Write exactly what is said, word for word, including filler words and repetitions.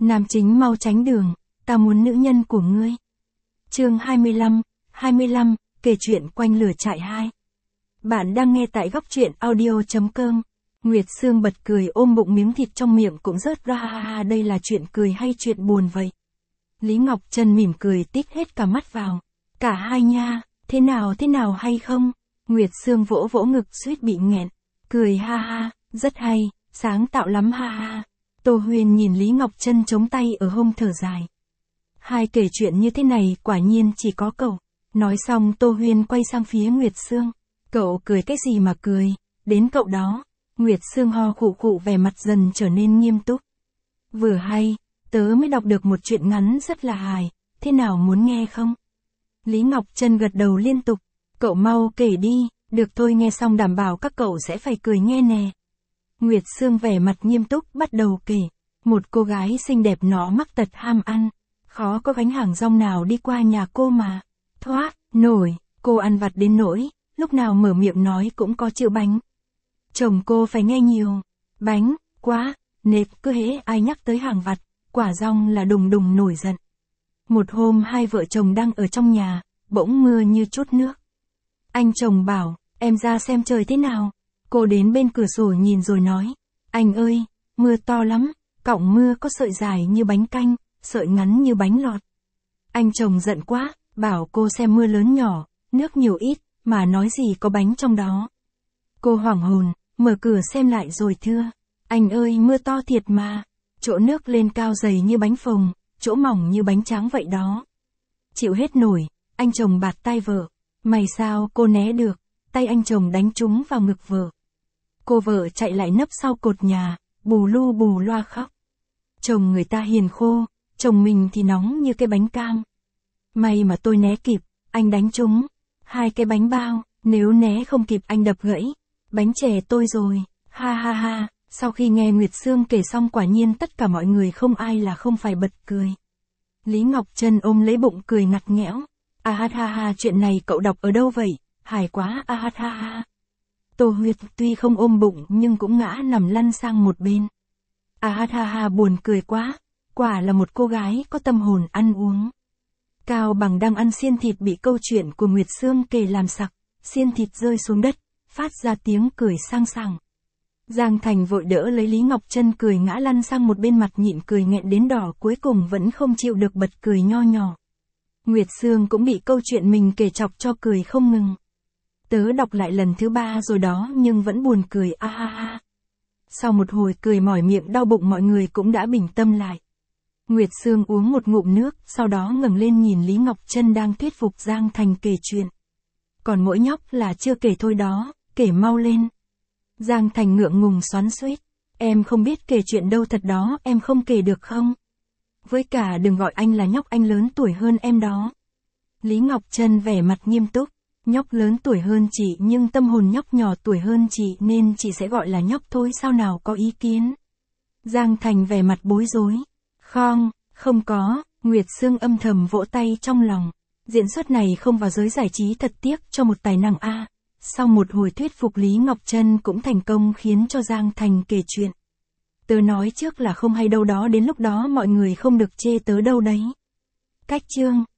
Nam chính mau tránh đường, ta muốn nữ nhân của ngươi. Chương hai mươi lăm, hai mươi lăm, kể chuyện quanh lửa trại hai. Bạn đang nghe tại góc truyện audio chấm com. Nguyệt Sương bật cười ôm bụng miếng thịt trong miệng cũng rớt ra, ha ha, đây là chuyện cười hay chuyện buồn vậy? Lý Ngọc Trân mỉm cười tít hết cả mắt vào. Cả hai nha, thế nào thế nào hay không? Nguyệt Sương vỗ vỗ ngực suýt bị nghẹn. Cười ha ha, rất hay, sáng tạo lắm ha ha. Tô Huyên nhìn Lý Ngọc Trân chống tay ở hông thở dài. Hai kể chuyện như thế này quả nhiên chỉ có cậu. Nói xong Tô Huyên quay sang phía Nguyệt Sương. Cậu cười cái gì mà cười, đến cậu đó. Nguyệt Sương ho khụ khụ vẻ mặt dần trở nên nghiêm túc. Vừa hay, tớ mới đọc được một chuyện ngắn rất là hài, thế nào muốn nghe không? Lý Ngọc Trân gật đầu liên tục. Cậu mau kể đi, được thôi, nghe xong đảm bảo các cậu sẽ phải cười nghe nè. Nguyệt Sương vẻ mặt nghiêm túc bắt đầu kể. Một cô gái xinh đẹp nọ mắc tật ham ăn. Khó có gánh hàng rong nào đi qua nhà cô mà. Thoát, nổi, cô ăn vặt đến nỗi, lúc nào mở miệng nói cũng có chữ bánh. Chồng cô phải nghe nhiều. Bánh, quá, nếp, cứ hễ ai nhắc tới hàng vặt, quả rong là đùng đùng nổi giận. Một hôm hai vợ chồng đang ở trong nhà, bỗng mưa như chút nước. Anh chồng bảo, em ra xem trời thế nào. Cô đến bên cửa sổ nhìn rồi nói, anh ơi, mưa to lắm, cọng mưa có sợi dài như bánh canh, sợi ngắn như bánh lọt. Anh chồng giận quá, bảo cô xem mưa lớn nhỏ, nước nhiều ít, mà nói gì có bánh trong đó. Cô hoảng hồn, mở cửa xem lại rồi thưa, anh ơi mưa to thiệt mà, chỗ nước lên cao dày như bánh phồng, chỗ mỏng như bánh tráng vậy đó. Chịu hết nổi, anh chồng bạt tay vợ, mày sao cô né được, tay anh chồng đánh trúng vào ngực vợ. Cô vợ chạy lại nấp sau cột nhà, bù lu bù loa khóc. Chồng người ta hiền khô, chồng mình thì nóng như cái bánh cam. May mà tôi né kịp, anh đánh trúng hai cái bánh bao, nếu né không kịp anh đập gãy bánh chè tôi rồi. Ha ha ha. Sau khi nghe Nguyệt Sương kể xong quả nhiên tất cả mọi người không ai là không phải bật cười. Lý Ngọc Trân ôm lấy bụng cười ngặt nghẽo. À ha ha ha, chuyện này cậu đọc ở đâu vậy? Hài quá, à ha ha ha. Tô Huyệt tuy không ôm bụng nhưng cũng ngã nằm lăn sang một bên. À ha ha ha, buồn cười quá. Quả là một cô gái có tâm hồn ăn uống. Cao Bằng đang ăn xiên thịt bị câu chuyện của Nguyệt Sương kể làm sặc. Xiên thịt rơi xuống đất, phát ra tiếng cười sang sảng. Giang Thành vội đỡ lấy Lý Ngọc Trân cười ngã lăn sang một bên, mặt nhịn cười nghẹn đến đỏ, cuối cùng vẫn không chịu được bật cười nho nhỏ. Nguyệt Sương cũng bị câu chuyện mình kể chọc cho cười không ngừng. Tớ đọc lại lần thứ ba rồi đó nhưng vẫn buồn cười, a ha ha. Sau một hồi cười mỏi miệng đau bụng mọi người cũng đã bình tâm lại. Nguyệt Sương uống một ngụm nước, sau đó ngẩng lên nhìn Lý Ngọc Trân đang thuyết phục Giang Thành kể chuyện. Còn mỗi nhóc là chưa kể thôi đó, kể mau lên. Giang Thành ngượng ngùng xoắn xuýt. Em không biết kể chuyện đâu, thật đó, em không kể được không? Với cả đừng gọi anh là nhóc, anh lớn tuổi hơn em đó. Lý Ngọc Trân vẻ mặt nghiêm túc. Nhóc lớn tuổi hơn chị nhưng tâm hồn nhóc nhỏ tuổi hơn chị nên chị sẽ gọi là nhóc thôi, sao nào có ý kiến? Giang Thành vẻ mặt bối rối. Không, không có. Nguyệt Sương âm thầm vỗ tay trong lòng. Diễn xuất này không vào giới giải trí thật tiếc cho một tài năng a. Sau một hồi thuyết phục Lý Ngọc Trân cũng thành công khiến cho Giang Thành kể chuyện. Tớ nói trước là không hay đâu đó, đến lúc đó mọi người không được chê tớ đâu đấy. Cách chương.